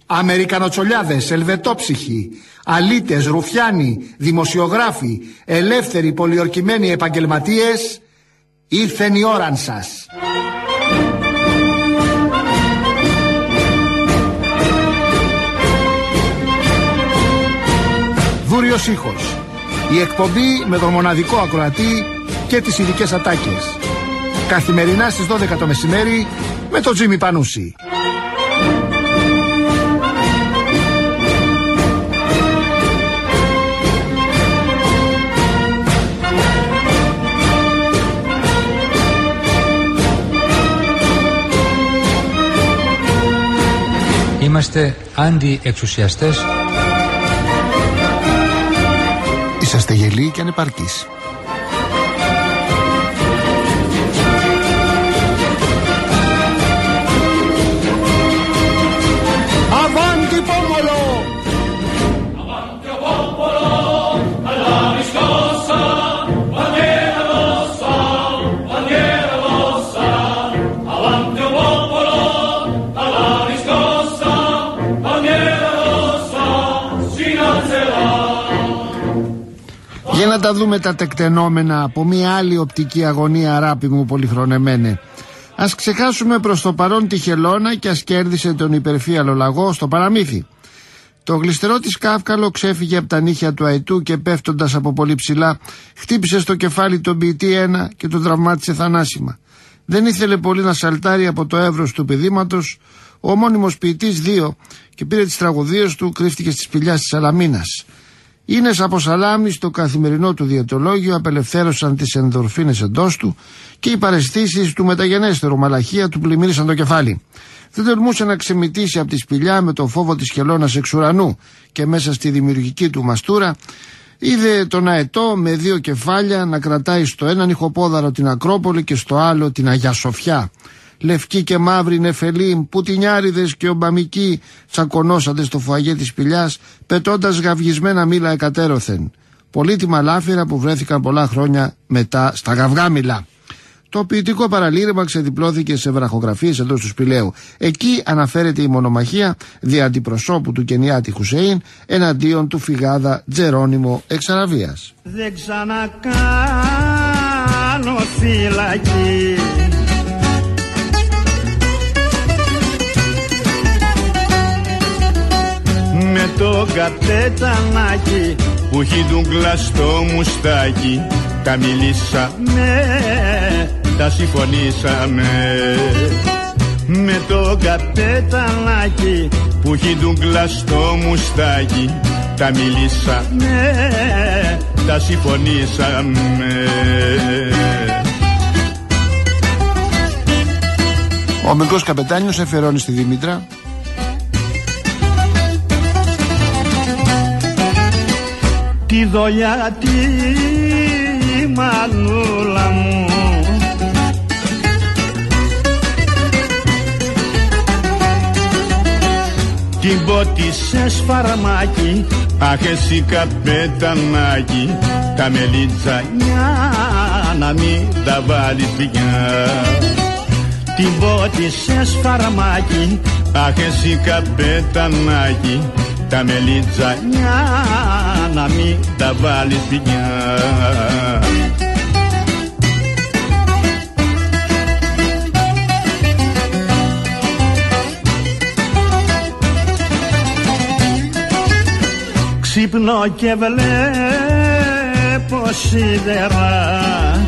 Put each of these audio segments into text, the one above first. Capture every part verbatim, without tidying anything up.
Αμερικανοτσολιάδες, ελβετόψυχοι, αλήτες, ρουφιάνοι, δημοσιογράφοι, ελεύθεροι πολιορκημένοι επαγγελματίες, ήρθεν η ώραν σας. Δούριος ήχος. Η εκπομπή με τον μοναδικό ακροατή και τις ειδικές ατάκες. Καθημερινά στις δώδεκα το μεσημέρι με τον Τζίμι Πανούση. Είμαστε αντιεξουσιαστές. Είσαστε γελοί και ανεπαρκείς. Avanti Popolo! Avanti Popolo! Alla riscossa! Bandiera rossa! Bandiera rossa! Avanti Popolo! Alla riscossa! Bandiera rossa! Si alzerà! Για να τα δούμε τα τεκτενόμενα από μια άλλη οπτική αγωνία, αγάπη μου πολυχρονεμένε. Ας ξεχάσουμε προς το παρόν τη χελώνα και ας κέρδισε τον υπερφύαλο λαγό στο παραμύθι. Το γλιστερό της Κάφκαλο ξέφυγε από τα νύχια του Αϊτού και πέφτοντας από πολύ ψηλά χτύπησε στο κεφάλι τον ποιητή ένα και τον τραυμάτισε θανάσιμα. Δεν ήθελε πολύ να σαλτάρει από το εύρος του πηδήματος, ο ομώνυμος ποιητής δύο και πήρε τις τραγωδίες του, κρύφτηκε στη σπηλιά της Σαλαμίνας. Ίνες από σαλάμι στο καθημερινό του διαιτολόγιο απελευθέρωσαν τις ενδορφίνες εντός του και οι παραισθήσεις του μεταγενέστερου μαλαχία του πλημμύρισαν το κεφάλι. Δεν τολμούσε να ξεμητήσει από τη σπηλιά με το φόβο της χελώνας εξ ουρανού και μέσα στη δημιουργική του μαστούρα είδε τον αετό με δύο κεφάλια να κρατάει στο έναν ηχοπόδαρο την Ακρόπολη και στο άλλο την Αγιά Σοφιά. Λευκοί και μαύροι νεφελίμ, πουτινιάριδες και ομπαμικοί τσακωνώσατε στο φουαγέ της σπηλιάς, πετώντας γαυγισμένα μήλα εκατέρωθεν. Πολύτιμα λάφυρα που βρέθηκαν πολλά χρόνια μετά στα γαυγάμιλα. Το ποιητικό παραλήρημα ξεδιπλώθηκε σε βραχογραφίες εντός του σπηλαίου. Εκεί αναφέρεται η μονομαχία δι' αντιπροσώπου του Κενιάτη Χουσέιν εναντίον του φυγάδα Τζερόνιμο εξ Αραβίας. Δεν ξανακάνω φυλακή, με το καπετανάκι που έχει ντουγκλά στο μουστάκι, τα μιλήσαμε, τα συμφωνήσαμε. Με το καπετανάκι που έχει ντουγκλά στο μουστάκι, τα μιλήσαμε, τα συμφωνήσαμε. Ο μικρός καπετάνιος εφερώνει στη Δήμητρα. Τη δολιά τη μανούλα μου, την πότισε σφαρμάκι, αχ εσύ καπετανάκι, τα μελιτζανιά να μην τα βάλεις πια. Την πότισε σφαρμάκι, αχ εσύ καπετανάκι, τα μελιτζανιά να μην τα βάλεις πια. Ξύπνω και βλέπω σίδερα,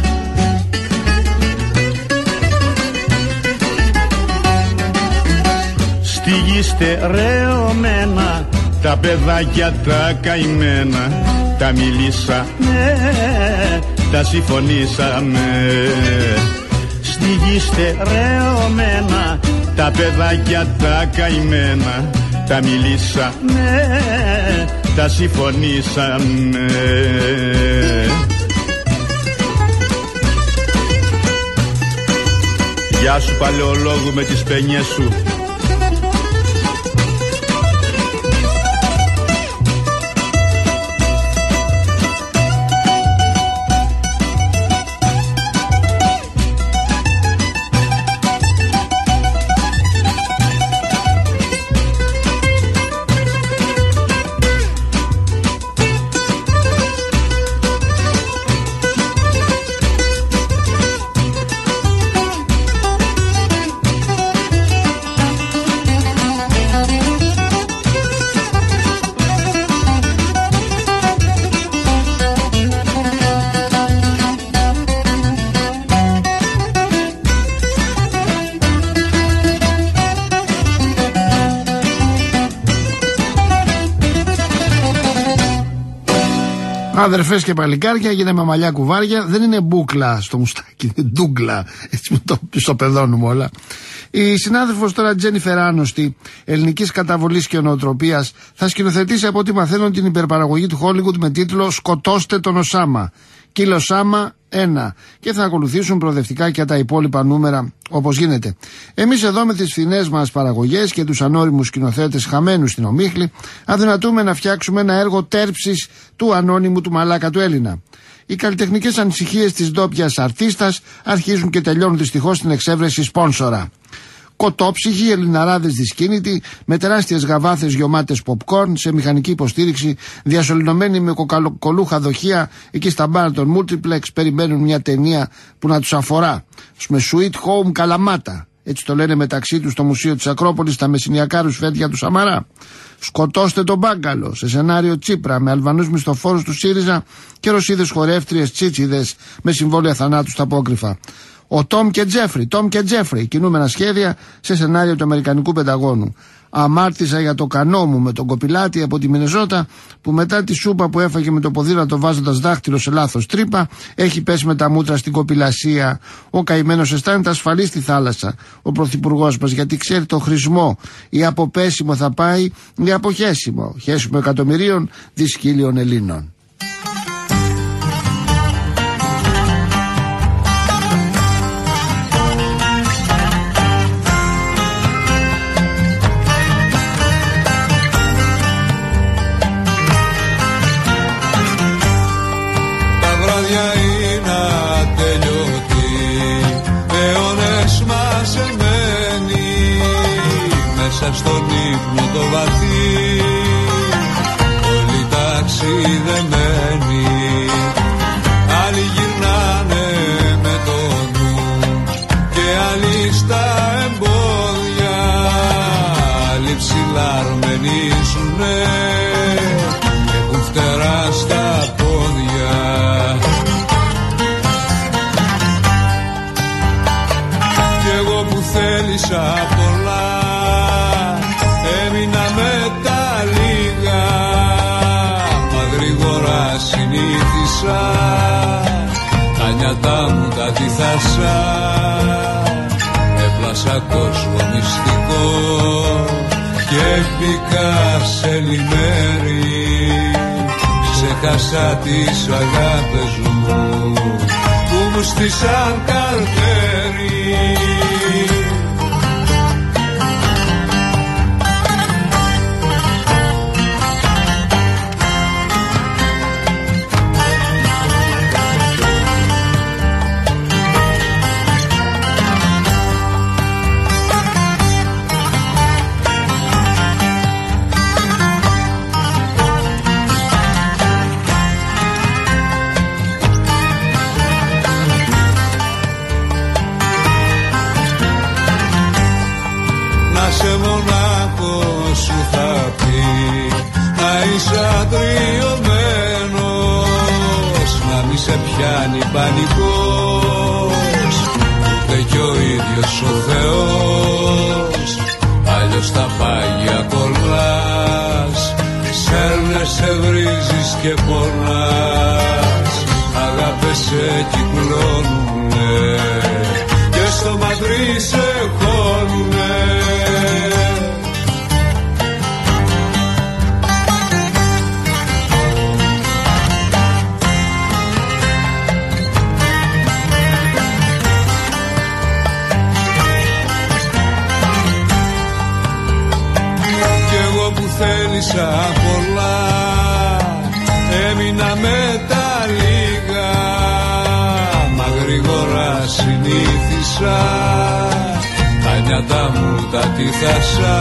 στη γη στερεωμένα, τα παιδάκια τα καημένα, τα μιλήσαμε, τα συμφωνήσαμε. Στη γη στερεωμένα, τα παιδάκια τα καημένα, τα μιλήσαμε, τα συμφωνήσαμε. Γεια σου παλαιολόγου με τις παινιές σου. Αδερφές και παλικάρια, γίναμε μαλλιά κουβάρια. Δεν είναι μπούκλα στο μουστάκι, είναι ντούγκλα. Έτσι μου το πιστοπεδώνουμε όλα. Η συνάδελφος τώρα Τζένιφερ Άνοστη, ελληνικής καταβολής και νοοτροπίας, θα σκηνοθετήσει από ό,τι μαθαίνω την υπερπαραγωγή του Hollywood με τίτλο «Σκοτώστε τον Οσάμα». Κύλο Σάμα ένα. Και θα ακολουθήσουν προοδευτικά και τα υπόλοιπα νούμερα όπως γίνεται. Εμείς εδώ με τις φθηνές μας παραγωγές και τους ανώριμους σκηνοθέτες χαμένους στην ομίχλη αδυνατούμε να φτιάξουμε ένα έργο τέρψης του ανώνυμου του μαλάκα του Έλληνα. Οι καλλιτεχνικές ανησυχίες της ντόπιας αρτίστας αρχίζουν και τελειώνουν δυστυχώς στην εξέβρεση σπόνσορα. Κοτόψυχοι, ελληναράδες δυσκίνητοι, με τεράστιες γαβάθες γεωμάτες popcorn, σε μηχανική υποστήριξη, διασωληνωμένοι με κοκαλοκολούχα δοχεία, εκεί στα μπάρα των Multiplex περιμένουν μια ταινία που να τους αφορά. Με Sweet Home Καλαμάτα, έτσι το λένε μεταξύ τους στο Μουσείο της Ακρόπολης, τα μεσηνιακά ρουσφέτια του Σαμαρά. Σκοτώστε τον Μπάγκαλο, σε σενάριο Τσίπρα, με Αλβανούς μισθοφόρους του ΣΥΡΙΖΑ και Ρωσίδες χορεύτριες τσίτσιδες με συμβόλαια θανάτου στα απόκρυφα. Ο Τόμ και Τζέφρι, Τόμ και Τζέφρι, κινούμενα σχέδια σε σενάριο του Αμερικανικού Πενταγώνου. Αμάρτησα για το κανό μου με τον κοπηλάτη από τη Μινεζότα, που μετά τη σούπα που έφαγε με το ποδήλατο βάζοντας δάχτυλο σε λάθος τρύπα, έχει πέσει με τα μούτρα στην κοπηλασία. Ο καημένος αισθάνεται ασφαλής στη θάλασσα, ο πρωθυπουργός μας, γιατί ξέρει το χρησμό. Ή από πέσιμο θα πάει, ή από χέσιμο. Χέσιμο εκατομμυρίων δυσκύλιων Ελλήνων. Στον ύπνο το βαθύ όλοι ταξιδεμένοι, άλλοι γυρνάνε με το νου και άλλοι στα εμπόδια, άλλοι ψηλαρμενίζουνε και έχουν φτερά στα πόδια. Κι εγώ που θέλησα πολλά έμεινα με τα λίγα, μα γρήγορα συνήθισα, τα νιάτα μου τα τυθάσα, έπλασα κόσμο μυστικό και μπήκα σε λιμέρι, ξέχασα τις αγάπες μου που μου στήσαν καρτέρι. Σε μονάχο σου θα πει να είσαι αγριωμένος, να μη σε πιάνει πανικός ούτε κι ο ίδιος ο Θεός, αλλιώς τα πάγια κολλάς, σέρνεσαι, βρίζεις και πονάς, αγάπες σε κυκλώνουνε και στο μαντρί σε χώνουνε. Θέλησα πολλά, έμεινα με τα λίγα, μα γρήγορα συνήθισα, τα νιάτα μου τα τυθάσα,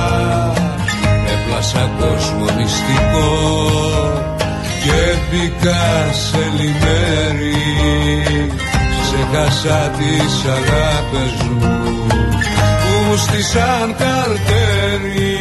έπλασα κόσμο μυστικό και μπήκα σε λιμέρι, ξέχασα τις αγάπες μου που μου στήσαν καρτέρι.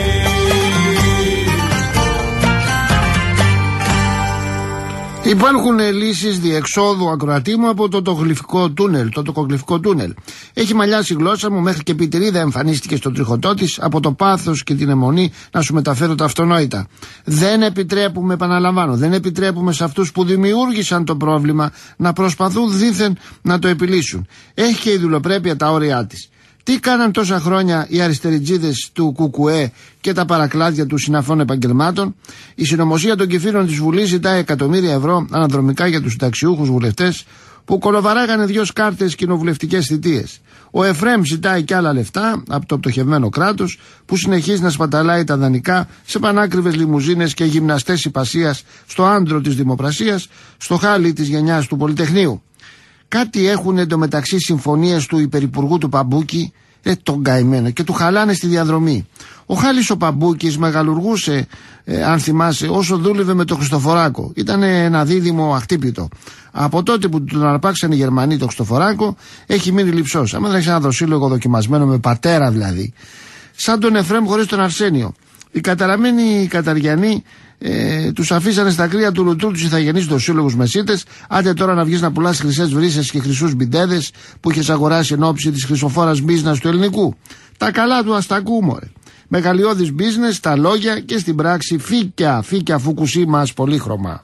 Υπάρχουν λύσεις διεξόδου, ακροατή μου, από το τοκογλυφικό τούνελ. Το τοκογλυφικό τούνελ έχει μαλλιάσει η γλώσσα μου, μέχρι και πιτρίδα εμφανίστηκε στο τριχωτό της. Από το πάθος και την αιμονή να σου μεταφέρω τα αυτονόητα. Δεν επιτρέπουμε, επαναλαμβάνω, δεν επιτρέπουμε σε αυτούς που δημιούργησαν το πρόβλημα να προσπαθούν δήθεν να το επιλύσουν. Έχει και η δουλοπρέπεια τα όρια της. Τι κάναν τόσα χρόνια οι αριστεριτζίδες του Κουκουέ και τα παρακλάδια του συναφών επαγγελμάτων? Η συνωμοσία των κεφύρων της Βουλής ζητάει εκατομμύρια ευρώ αναδρομικά για τους συνταξιούχους βουλευτές που κολοβαράγανε δυο σκάρτες κοινοβουλευτικές θητείες. Ο Εφρέμ ζητάει κι άλλα λεφτά από το πτωχευμένο κράτος που συνεχίζει να σπαταλάει τα δανεικά σε πανάκριβες λιμουζίνες και γυμναστές υπασίας στο άντρο της δημοπρασίας, στο χάλι της γενιάς του Πολυτεχνείου. Κάτι έχουν εντωμεταξύ συμφωνίες του υπερυπουργού του Παμπούκη, ε, τον καημένο, και του χαλάνε στη διαδρομή. Ο Χάλης ο Παμπούκης μεγαλουργούσε, ε, αν θυμάσαι, όσο δούλευε με τον Χριστοφοράκο. Ήταν ένα δίδυμο αχτύπητο. Από τότε που τον αρπάξαν οι Γερμανοί τον Χριστοφοράκο, έχει μείνει λειψός. Άμα δεν έχει ένα δοσύλλογο δοκιμασμένο με πατέρα δηλαδή. Σαν τον Εφρέμ χωρίς τον Αρσένιο. Οι καταραμένοι Καταριανοί ε, τους αφήσανε στα κρύα του λουτρού τους ηθαγενείς δοσύλλογους μεσίτες. Άντε τώρα να βγεις να πουλάς χρυσές βρύσες και χρυσούς μπιντέδες που είχες αγοράσει εν ώψη της χρυσοφόρας μπίζνας του ελληνικού. Τα καλά του αστακού, μωρέ. Μεγαλειώδης business στα λόγια και στην πράξη φύκια, φύκια Φουκουσίμας πολύχρωμα.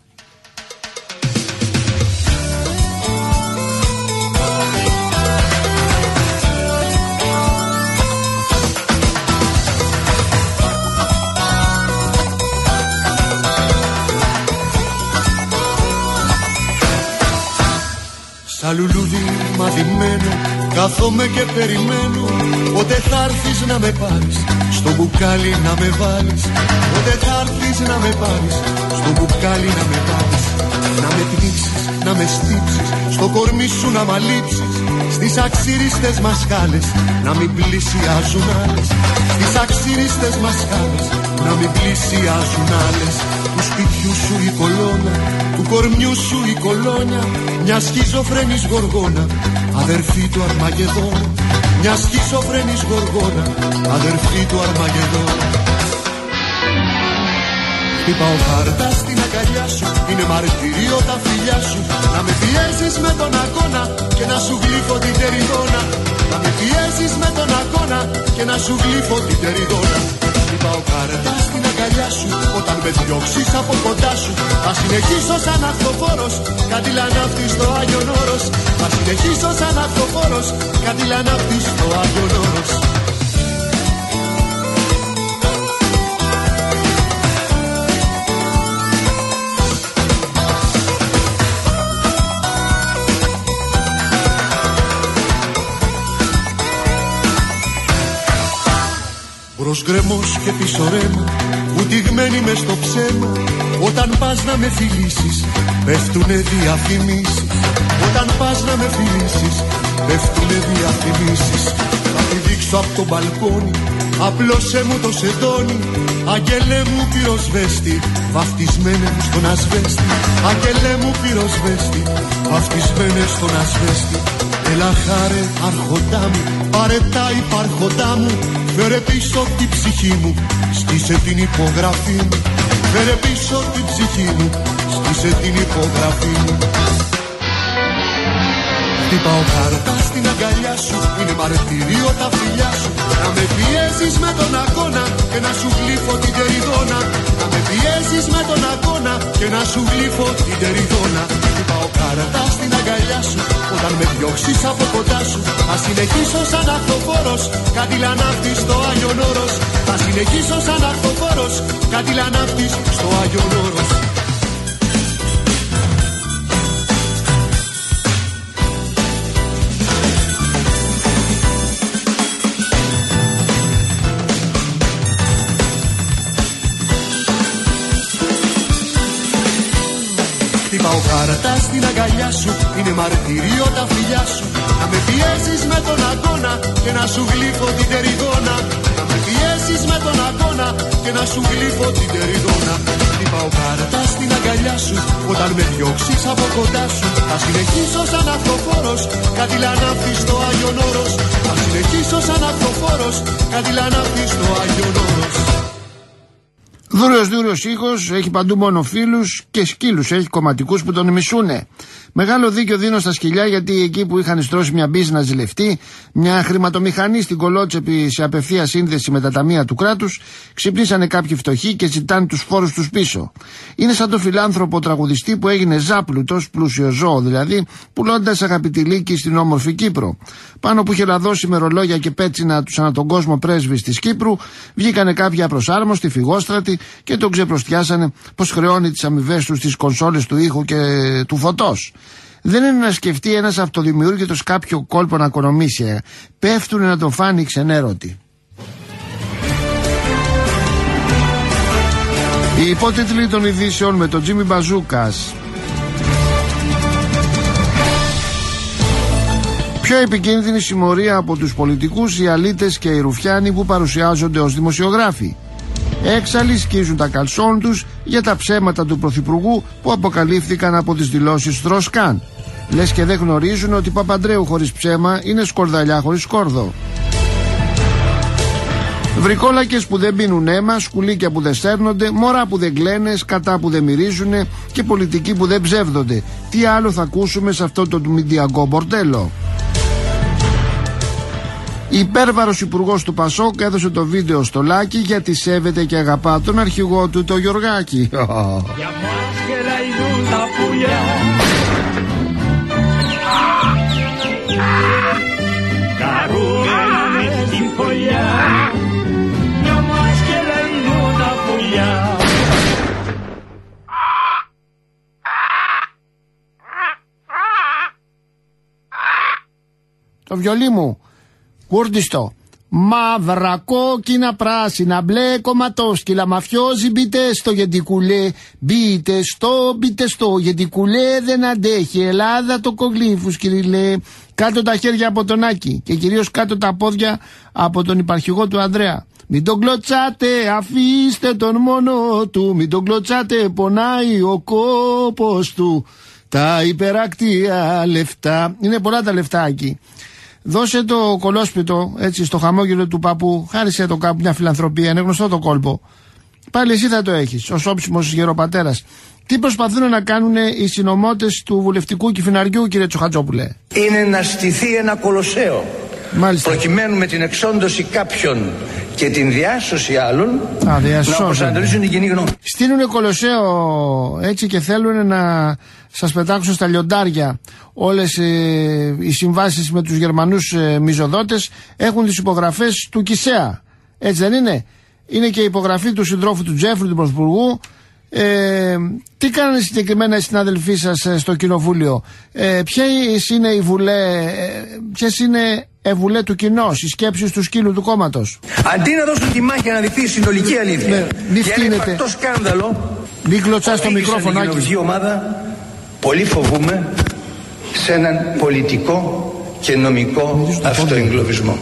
Σαν λουλούδι μαδημένο κάθομαι και περιμένω πότε θα έρθεις να με πάρεις στο μπουκάλι να με βάλεις. Πότε θα έρθεις να με πάρεις στο μπουκάλι να με βάλεις. Να με πνίξεις, να με στύψεις, στο κορμί σου να μ' αλείψεις. Στις αξίριστες μασχάλες να μην πλησιάζουν άλλες. Στις αξίριστες μασχάλες να μην πλησιάζουν άλλες. Του σπιτιού σου η κολόνα, του κορμιού σου η κολόνια, μια σχιζοφρένης γοργόνα, αδερφή του Αρμαγεδόνα. Μια σχιζοφρένης γοργόνα, αδερφή του Αρμαγεδόνα. Χτυπάω χάρτα στην αγκαλιά σου, είναι μαρτυρίο τα φιλιά σου. Να με πιέζεις με τον αγώνα και να σου γλύφω την τεριδόνα. Να με πιέζεις με τον αγώνα και να σου γλύφω την τεριδόνα. Χτυπάω χάρτα στην αγκαλιά σου, όταν με διώξεις από κοντά σου. Θα συνεχίσω σαν αυτοφόρος, κάτι λανάφτη στο Άγιον Όρος. Θα συνεχίσω σαν αυτοφόρος, κάτι λανάφτη στο Άγιον Όρος. Μπρος γκρεμός και πίσω ρέμα, βουτυγμένη μες στο ψέμα. Όταν πας να με φιλήσεις, πέφτουνε διαφημίσεις. Όταν πας να με φιλήσεις, πέφτουνε διαφημίσεις. Θα τη δείξω απ' το μπαλκόνι, απλώσέ μου το σεντόνι. Αγγελέ μου πυροσβέστη, βαφτισμένε μου στον ασβέστη. Αγγελέ μου πυροσβέστη, βαφτισμένε στον ασβέστη. Έλα χάρε αρχοντά μου, πάρε τα υπάρχοντά μου. Φέρε πίσω την ψυχή μου, στήσε την υπογραφή μου. Φέρε πίσω την ψυχή μου, στήσε την υπογραφή μου. Χτυπάω κάρτα στην αγκαλιά σου, είναι μαρτυρίο τα φιλιά σου. Να με πιέζεις με τον αγώνα και να σου γλύφω την τεριδόνα. Να με πιέζεις με τον αγώνα και να σου γλύφω την τεριδόνα. Χτυπάω κάρτα στην αγκαλιά σου, όταν με διώξεις από κοντά σου. Θα συνεχίσω σαν αυτοφόρος, κάτι λανάφτης στο Άγιον Όρος. Θα συνεχίσω σαν αυτοφόρος, κάτι λανάφτης στο Άγιον Όρος. Χτυπάω κάρτα στην αγκαλιά σου, είναι μαρτυρίο τα φιλιά σου. Να με πιέζεις με τον αγώνα και να σου γλύφω την τεριδόνα. Να με πιέζεις με τον αγώνα και να σου γλύφω την τεριδόνα. Χτυπάω κάρτα στην αγκαλιά σου, όταν με διώξεις από κοντά σου. Θα συνεχίσω σαν αυτοφόρος, κάτι λανάφτη στο Άγιον Όρος. Θα συνεχίσω σαν αυτοφόρος, κάτι λανάφτη στο Άγιον Όρος. Δούριος δούριος ήχος, έχει παντού μόνο φίλους και σκύλους, έχει κομματικούς που τον μισούνε. Μεγάλο δίκιο δίνω στα σκυλιά, γιατί εκεί που είχαν στρώσει μια μπίζα να ζηλευτεί, μια χρηματομηχανή στην Κολότσεπη σε απευθεία σύνδεση με τα ταμεία του κράτους, ξυπνήσανε κάποιοι φτωχοί και ζητάνε τους φόρους τους πίσω. Είναι σαν το φιλάνθρωπο τραγουδιστή που έγινε ζάπλουτος, πλούσιο ζώο δηλαδή, πουλώντας αγαπητηλίκη στην όμορφη Κύπρο. Πάνω που είχε λαδώσει με ρολόγια και πέτσινα τους ανά τον κόσμο πρέσβεις της Κύπρου, βγήκανε κάποιοι απροσάρμοστοι, φυγόστρατοι και τον ξεπροστιάσανε πως χρεώνει τις αμοιβές του στις κονσόλες του ήχου και του φωτός. Δεν είναι να σκεφτεί ένας αυτοδημιούργητος κάποιο κόλπο να οικονομήσει. Πέφτουνε να τον φάνει ξενέρωτη. Οι υπότιτλοι των ειδήσεων με τον Τζίμι Μπαζούκας. Πιο επικίνδυνη συμμορία από τους πολιτικούς, οι αλήτες και οι ρουφιάνοι που παρουσιάζονται ως δημοσιογράφοι. Έξαλλοι σκίζουν τα καλσόν τους για τα ψέματα του Πρωθυπουργού που αποκαλύφθηκαν από τις δηλώσεις Στροσκάν. Λες και δεν γνωρίζουν ότι Παπαντρέου χωρίς ψέμα είναι σκορδαλιά χωρίς σκόρδο. Βρικόλακες που δεν πίνουν αίμα, σκουλίκια που δεν σέρνονται, μωρά που δεν κλαίνε, σκατά που δεν μυρίζουνε και πολιτικοί που δεν ψεύδονται. Τι άλλο θα ακούσουμε σε αυτό το μηντιακό μπορτέλο. Υπέρβαρος υπουργός του Πασόκ έδωσε το βίντεο στο Λάκη γιατί σέβεται και αγαπά τον αρχηγό του, το Γιωργάκη. Το βιολί μου, κούρτιστο. Μαύρα, κόκκινα, πράσινα, μπλε, κομματόσκυλα, μαφιόζι, μπείτε στο γεντικουλέ, μπείτε στο, μπείτε στο γεντικουλέ, δεν αντέχει Ελλάδα το κογλίφους κυριλέ. Κάτω τα χέρια από τον Άκη και κυρίως κάτω τα πόδια από τον υπαρχηγό του Ανδρέα. Μην τον κλωτσάτε, αφήστε τον μόνο του, μην τον κλωτσάτε, πονάει ο κόπος του. Τα υπερακτία λεφτά, είναι πολλά τα λεφτά εκεί. Δώσε το κολόσπιτο έτσι στο χαμόγελο του παππού, χάρισε το κάπου μια φιλανθρωπία, είναι γνωστό το κόλπο. Πάλι εσύ θα το έχεις, ως όψιμος γεροπατέρας. Τι προσπαθούν να κάνουν οι συνωμότες του βουλευτικού κυφιναριού, κύριε Τσοχατζόπουλε? Είναι να στηθεί ένα κολοσσέο. Μάλιστα. Προκειμένου με την εξόντωση κάποιων και την διάσωση άλλων Α, να προσανατολίσουν την κοινή γνώμη. Στείλουνε κολοσσέο έτσι και θέλουν να σας πετάξουν στα λιοντάρια όλες ε, οι συμβάσεις με τους Γερμανούς ε, μιζοδότες. Έχουν τις υπογραφές του Κισέα, έτσι δεν είναι? Είναι και η υπογραφή του συντρόφου του Τζέφρου, του Πρωθυπουργού. Ε, τι κάνανε συγκεκριμένα οι συνάδελφοί σας στο κοινοβούλιο? Ε, ποιες είναι οι βουλέ, ε, ποιες είναι οι βουλέ του κοινός, οι σκέψεις του σκύλου του κόμματος? Αντί να δώσουν τη μάχη να δειχθεί η συνολική αλήθεια, ναι, μη για ένα υπαρκτό σκάνδαλο, μην κλωτσάς το μικρόφωνο. Στην κοινωνική ομάδα πολύ φοβούμε σε έναν πολιτικό και νομικό αυτοεγκλωβισμό.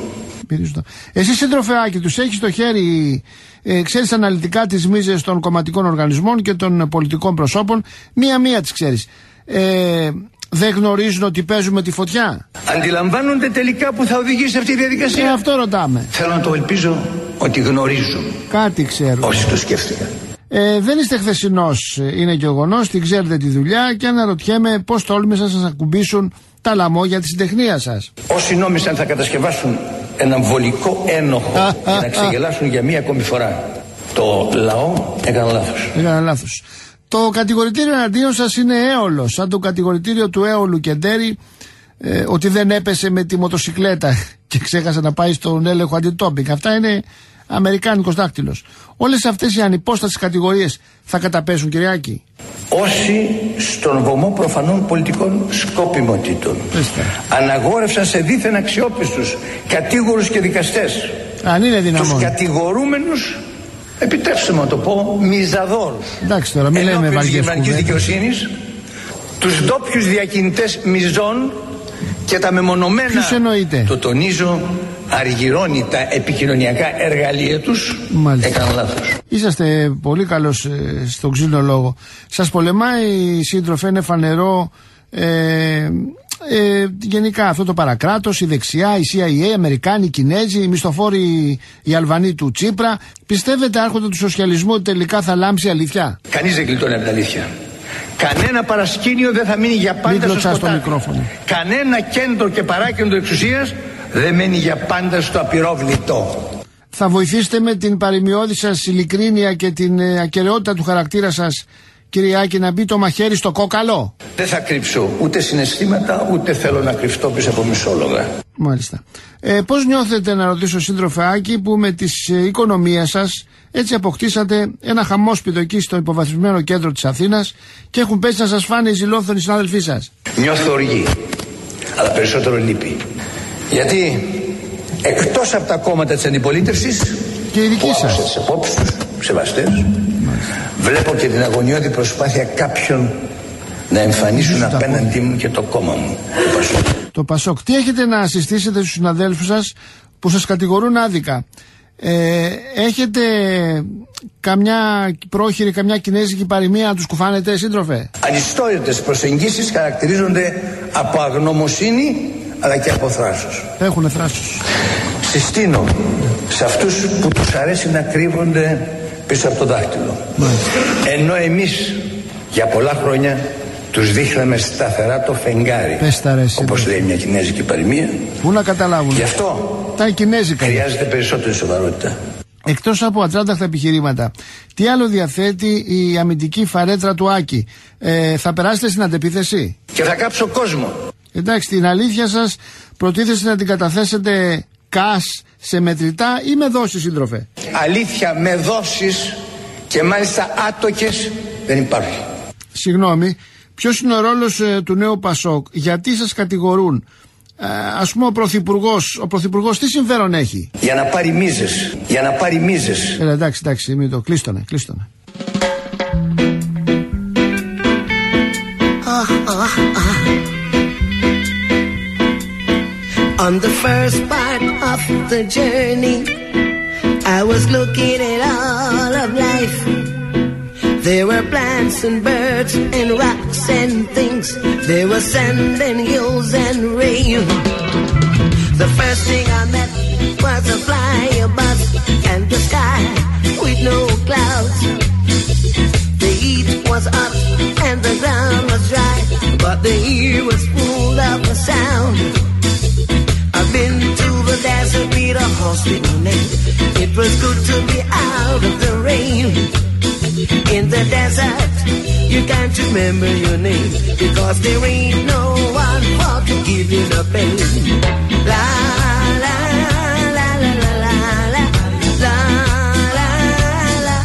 Εσύ, σύντροφεάκι, τους έχεις στο χέρι, ε, ξέρεις αναλυτικά τις μίζες των κομματικών οργανισμών και των πολιτικών προσώπων, μία-μία τις ξέρεις. Ε, δεν γνωρίζουν ότι παίζουμε τη φωτιά? Αντιλαμβάνονται τελικά που θα οδηγήσει αυτή η διαδικασία? Ε, αυτό ρωτάμε. Θέλω να το ελπίζω ότι γνωρίζουν. Κάτι ξέρουν. Όσοι το σκέφτηκαν. Ε, δεν είστε χθεσινός, είναι γεγονός, την ξέρετε τη δουλειά και αναρωτιέμαι πώς τόλμησαν να σας ακουμπήσουν τα λαμόγια της συντεχνίας σας. Όσοι νόμισαν θα κατασκευάσουν έναν βολικό ένοχο και να ξεγελάσουν για μία ακόμη φορά το λαό, έκανα λάθος. Έκανα λάθος. Το κατηγορητήριο εναντίον σας είναι έολο, σαν το κατηγορητήριο του Έολου Κεντέρη, ε, ότι δεν έπεσε με τη μοτοσικλέτα και ξέχασε να πάει στον έλεγχο αντιτόπινγκ. Αυτά είναι αμερικάνικος δάκτυλος. Όλες αυτές οι ανυπόστατες κατηγορίες θα καταπέσουν, Κυριάκη? Όσοι στον βωμό προφανών πολιτικών σκοπιμοτήτων αναγόρευσαν σε δίθεν αξιόπιστους κατήγορους και δικαστές, αν είναι δυνατόν, τους κατηγορούμενους, επιτρέψτε μου να το πω, μιζαδόρους. Εντάξει τώρα, μην λέμε βαριές δικαιοσύνης, τους ντόπιους διακινητές μιζών και τα μεμονωμένα, το τονίζω, αργυρώνει τα επικοινωνιακά εργαλεία τους. Έκαναν λάθος. Είσαστε πολύ καλός ε, στον ξύλο λόγο. Σας πολεμάει, σύντροφε, είναι φανερό, ε, ε, γενικά αυτό το παρακράτος, η δεξιά, η σι άι έι, οι Αμερικάνοι, οι Κινέζοι, οι μισθοφόροι, οι Αλβανοί του Τσίπρα. Πιστεύετε, άρχοντα του σοσιαλισμού, ότι τελικά θα λάμψει αλήθεια? Κανείς δεν γλιτώνει από την αλήθεια. Κανένα παρασκήνιο δεν θα μείνει για πάντα στο σκοτάδι. Κανένα κέντρο και παράκεντρο εξουσίας δεν μένει για πάντα στο απειρόβλητο. Θα βοηθήσετε με την παρημιώδη σας ειλικρίνεια και την ε, ακεραιότητα του χαρακτήρα σας, κύριε Άκη, να μπει το μαχαίρι στο κόκαλο? Δεν θα κρύψω ούτε συναισθήματα, ούτε θέλω να κρυφτώ πίσω από μισόλογα. Μάλιστα. Ε, πώς νιώθετε, να ρωτήσω, σύντροφε Άκη, που με τις ε, οικονομίες σας έτσι αποκτήσατε ένα χαμόσπιτο εκεί στο υποβαθμισμένο κέντρο της Αθήνας και έχουν πέσει να σας φάνε οι ζηλόφθονοι συνάδελφοί σας? Νιώθω οργή, αλλά περισσότερο λύπη. Γιατί εκτός από τα κόμματα της αντιπολίτευσης και η δική σας, τις απόψεις τους, σεβαστές, βλέπω και την αγωνιώδη προσπάθεια κάποιων να εμφανίσουν απέναντί μου και το κόμμα μου, το Πασόκ. Το Πασόκ. Τι έχετε να συστήσετε στους συναδέλφους σας που σας κατηγορούν άδικα? Ε, έχετε καμιά πρόχειρη, καμιά κινέζικη παροιμία να τους κουφάνετε, σύντροφε? Ανιστόρητες προσεγγίσεις χαρακτηρίζονται από αγνωμοσύνη αλλά και από θράσος. Έχουνε θράσος. Συστήνω σε αυτούς που τους αρέσει να κρύβονται πίσω από το δάχτυλο. Μάλιστα. Ενώ εμείς για πολλά χρόνια τους δείχναμε σταθερά το φεγγάρι, όπως λέει μια κινέζικη παροιμία. Πού να καταλάβουν? Γι' αυτό τα κινέζικα χρειάζεται περισσότερη σοβαρότητα. Εκτός από ατράνταχτα επιχειρήματα, τι άλλο διαθέτει η αμυντική φαρέτρα του Άκη? Ε, θα περάσετε στην αντεπίθεση? Και θα κάψω κόσμο. Εντάξει, την αλήθεια σας προτίθεστε να την καταθέσετε κας σε μετρητά ή με δόσεις, σύντροφε? Αλήθεια με δόσεις, και μάλιστα άτοκες, δεν υπάρχει. Συγγνώμη, ποιος είναι ο ρόλος ε, του νέου Πασόκ? Γιατί σας κατηγορούν? Ε, ας πούμε ο Πρωθυπουργός, ο Πρωθυπουργός τι συμφέρον έχει? Για να πάρει μίζες, για να πάρει μίζες. Ε, εντάξει, εντάξει, μην το κλείστονε, κλείστονε. On the first part of the journey, I was looking at all of life. There were plants and birds and rocks and things. There was sand and hills and rain. The first thing I met was a fly above and the sky with no clouds. The heat was hot and the ground was dry, but the air was full of a sound. I've been to the desert with a horse with no name. It was good to be out of the rain. In the desert, you can't remember your name, because there ain't no one for to give you the pain. La la la la la la la la la la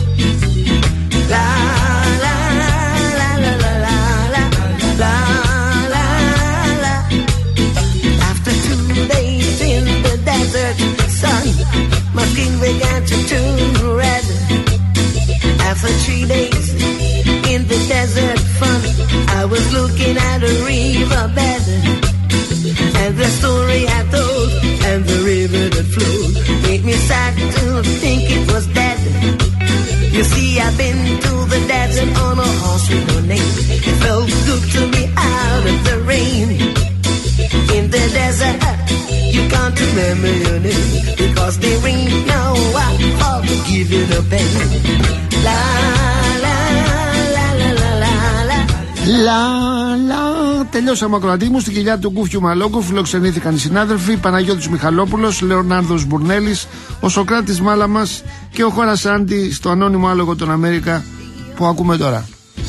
la la la la la la la la. After two days in the desert sun, my skin began to turn red. After three days in the desert fun, I was looking at a riverbed, and the story I told and the river that flowed made me sad to think it was dead. You see, I've been to the desert on a horse with no name. It felt good to be out of the rain. In the desert, you can't remember your name, because there ain't no one for to give you the pain. La la la la la la Λα, λα. Τελειώσαμε, ακροατή μου. Στην κοιλιά του Γκούφιου Μαλόκου φιλοξενήθηκαν οι συνάδελφοι Παναγιώτης Μιχαλόπουλος, Λεωνάρδος Μπουρνέλης, ο Σοκράτης Μάλαμας και ο Χώρας Άντι στο ανώνυμο άλογο των Αμέρικα που ακούμε τώρα.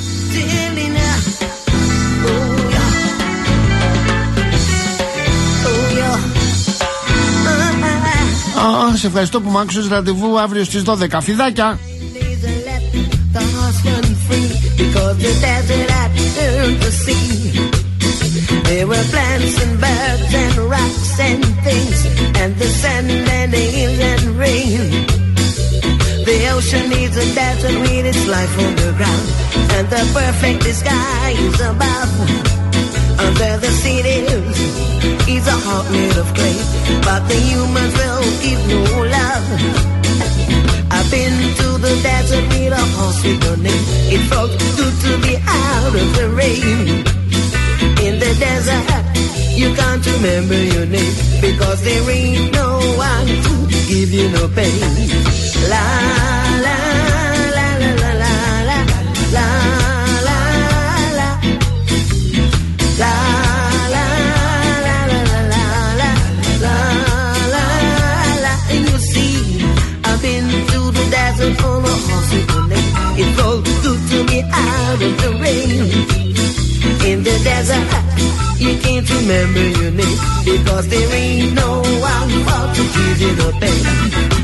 Oh, σε ευχαριστώ που μ' άκουσες. Ραντεβού αύριο στις δώδεκα. Φιδάκια! The horse run free because the desert had turned to sea. There were plants and birds and rocks and things, and the sand and the hills and rain. The ocean is a desert with its life underground, and the perfect disguise above. Under the cities is a heart made of clay, but the humans will give no love. I've been to the desert with a horse with no name. It felt good to be out of the rain. In the desert, remember your name, because there ain't no one to give you no pain. La la la la la la la la la la la la la la la la la la la. And you see, I've been through the desert on a horse with a name. It rolled through to me out of the rain. In the desert, you can't remember your name, because there ain't no one for to give you the pain.